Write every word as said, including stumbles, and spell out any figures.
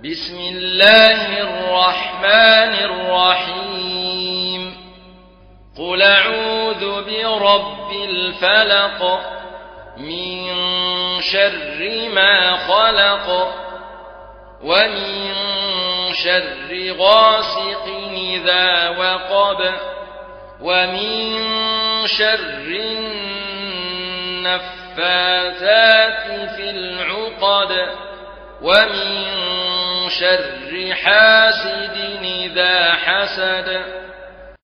بسم الله الرحمن الرحيم قل أعوذ برب الفلق من شر ما خلق ومن شر غاسق إذا وقب ومن شر النفاثات في العقد ومن شر حاسد إذا حسد